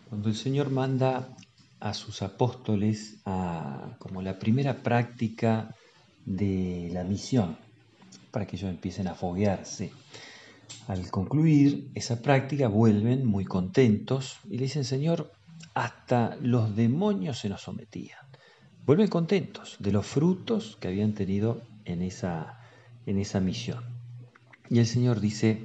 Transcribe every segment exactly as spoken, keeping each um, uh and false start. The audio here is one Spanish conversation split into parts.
Cuando el Señor manda a sus apóstoles a como la primera práctica de la misión, para que ellos empiecen a foguearse. Al concluir esa práctica vuelven muy contentos y le dicen, Señor, hasta los demonios se nos sometían. Vuelven contentos de los frutos que habían tenido en esa, en esa misión. Y el Señor dice,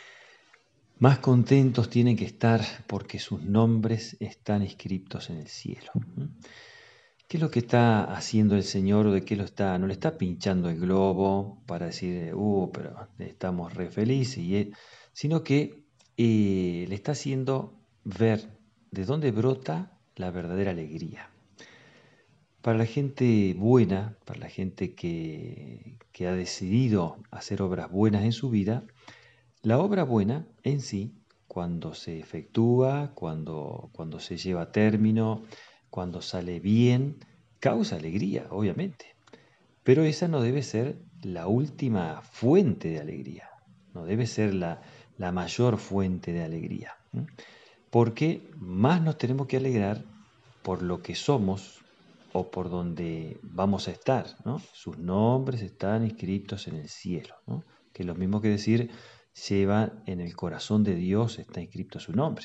más contentos tienen que estar porque sus nombres están escritos en el cielo. ¿Qué es lo que está haciendo el Señor o de qué lo está? No le está pinchando el globo para decir, uh, pero estamos re felices, y él- sino que eh, le está haciendo ver de dónde brota la verdadera alegría. Para la gente buena, para la gente que, que ha decidido hacer obras buenas en su vida, la obra buena en sí, cuando se efectúa, cuando, cuando se lleva a término, cuando sale bien, causa alegría, obviamente. Pero esa no debe ser la última fuente de alegría, no debe ser la, la mayor fuente de alegría. ¿m? Porque más nos tenemos que alegrar por lo que somos o por donde vamos a estar, ¿no? Sus nombres están escritos en el cielo, ¿no? Que es lo mismo que decir, lleva en el corazón de Dios, está escrito su nombre.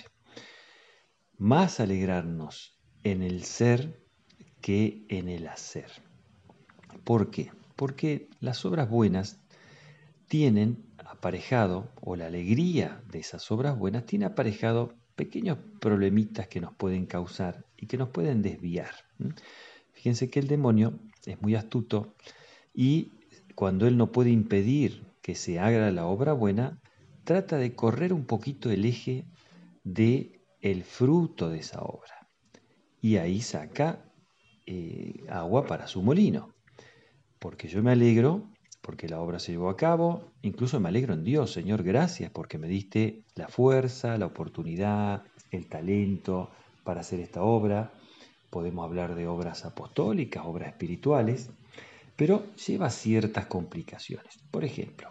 Más alegrarnos en el ser que en el hacer. ¿Por qué? Porque las obras buenas tienen aparejado, o la alegría de esas obras buenas tiene aparejado pequeños problemitas que nos pueden causar y que nos pueden desviar. ¿m? Fíjense que el demonio es muy astuto y cuando él no puede impedir que se haga la obra buena, trata de correr un poquito el eje de el fruto de esa obra. Y ahí saca eh, agua para su molino. Porque yo me alegro, porque la obra se llevó a cabo, incluso me alegro en Dios, Señor, gracias, porque me diste la fuerza, la oportunidad, el talento para hacer esta obra. Podemos hablar de obras apostólicas, obras espirituales, pero lleva ciertas complicaciones. Por ejemplo,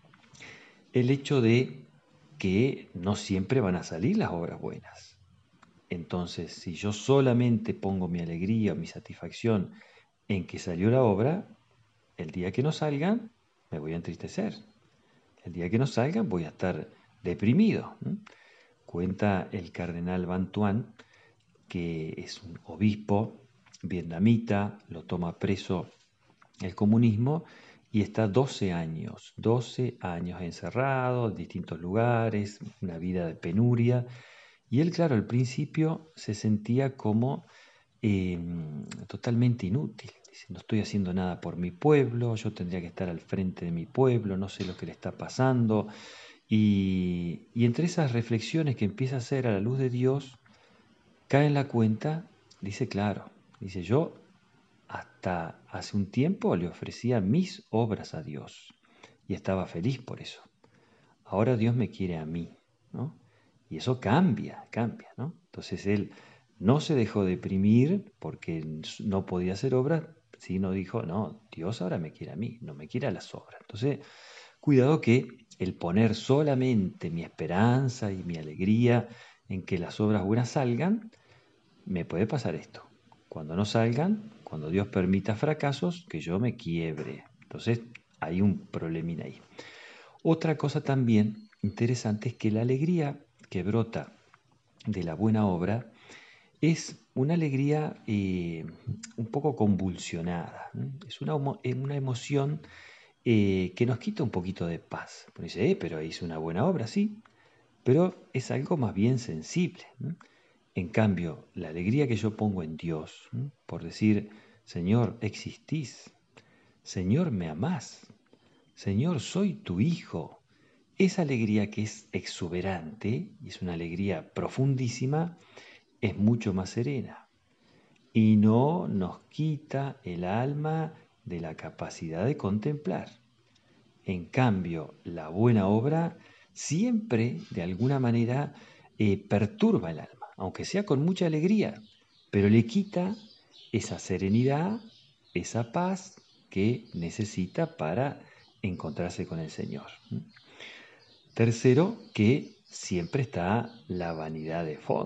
el hecho de que no siempre van a salir las obras buenas. Entonces, si yo solamente pongo mi alegría o mi satisfacción en que salió la obra, el día que no salgan, me voy a entristecer. El día que no salgan, voy a estar deprimido. ¿m? Cuenta el cardenal Bantuan, que es un obispo vietnamita, lo toma preso el comunismo y está doce años, doce años encerrado en distintos lugares, una vida de penuria. Y él, claro, al principio se sentía como eh, totalmente inútil. Dice, no estoy haciendo nada por mi pueblo, yo tendría que estar al frente de mi pueblo, no sé lo que le está pasando. Y, y entre esas reflexiones que empieza a hacer a la luz de Dios, cae en la cuenta, dice, claro, dice, yo hasta hace un tiempo le ofrecía mis obras a Dios y estaba feliz por eso. Ahora Dios me quiere a mí, ¿no? Y eso cambia, cambia, ¿no? Entonces él no se dejó deprimir porque no podía hacer obras, sino dijo, no, Dios ahora me quiere a mí, no me quiere a las obras. Entonces, cuidado que el poner solamente mi esperanza y mi alegría en que las obras buenas salgan, me puede pasar esto. Cuando no salgan, cuando Dios permita fracasos, que yo me quiebre. Entonces, hay un problemín ahí. Otra cosa también interesante es que la alegría que brota de la buena obra es una alegría eh, un poco convulsionada. ¿m? Es una, una emoción eh, que nos quita un poquito de paz. Porque dice, eh, pero hice una buena obra, sí, pero es algo más bien sensible. ¿m? En cambio, la alegría que yo pongo en Dios, ¿m? por decir, Señor, existís, Señor, me amás, Señor, soy tu hijo. Esa alegría que es exuberante y es una alegría profundísima, es mucho más serena y no nos quita el alma de la capacidad de contemplar. En cambio, la buena obra siempre, de alguna manera, eh, perturba el alma, aunque sea con mucha alegría, pero le quita esa serenidad, esa paz que necesita para encontrarse con el Señor. Tercero, que siempre está la vanidad de fondo.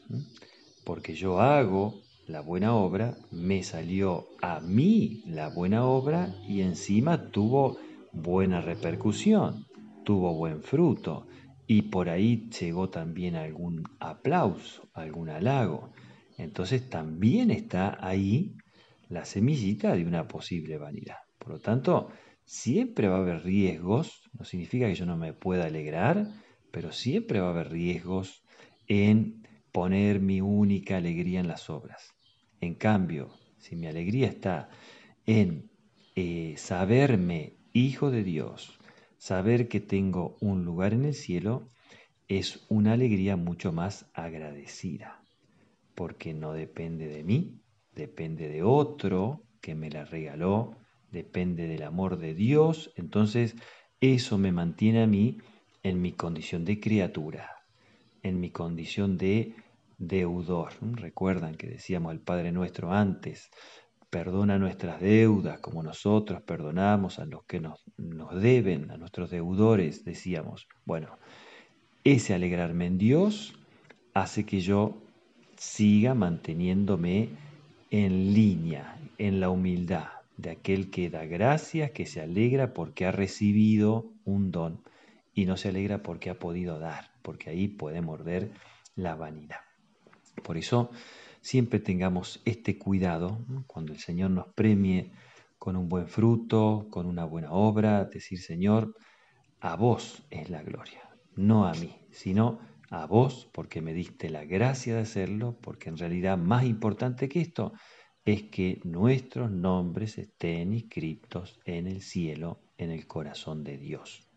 ¿Mm? Porque yo hago la buena obra, me salió a mí la buena obra y encima tuvo buena repercusión, tuvo buen fruto y por ahí llegó también algún aplauso, algún halago. Entonces también está ahí la semillita de una posible vanidad. Por lo tanto, siempre va a haber riesgos, no significa que yo no me pueda alegrar, pero siempre va a haber riesgos en poner mi única alegría en las obras. En cambio, si mi alegría está en eh, saberme hijo de Dios, saber que tengo un lugar en el cielo, es una alegría mucho más agradecida, porque no depende de mí, depende de otro que me la regaló, depende del amor de Dios, entonces eso me mantiene a mí en mi condición de criatura, en mi condición de deudor. Recuerdan que decíamos el Padre Nuestro antes, perdona nuestras deudas como nosotros perdonamos a los que nos, nos deben, a nuestros deudores, decíamos. Bueno, ese alegrarme en Dios hace que yo siga manteniéndome en línea, en la humildad de aquel que da gracias, que se alegra porque ha recibido un don y no se alegra porque ha podido dar, porque ahí puede morder la vanidad. Por eso siempre tengamos este cuidado, ¿no? Cuando el Señor nos premie con un buen fruto, con una buena obra, decir, Señor, a vos es la gloria, no a mí, sino a vos porque me diste la gracia de hacerlo, porque en realidad más importante que esto es que nuestros nombres estén inscritos en el cielo, en el corazón de Dios.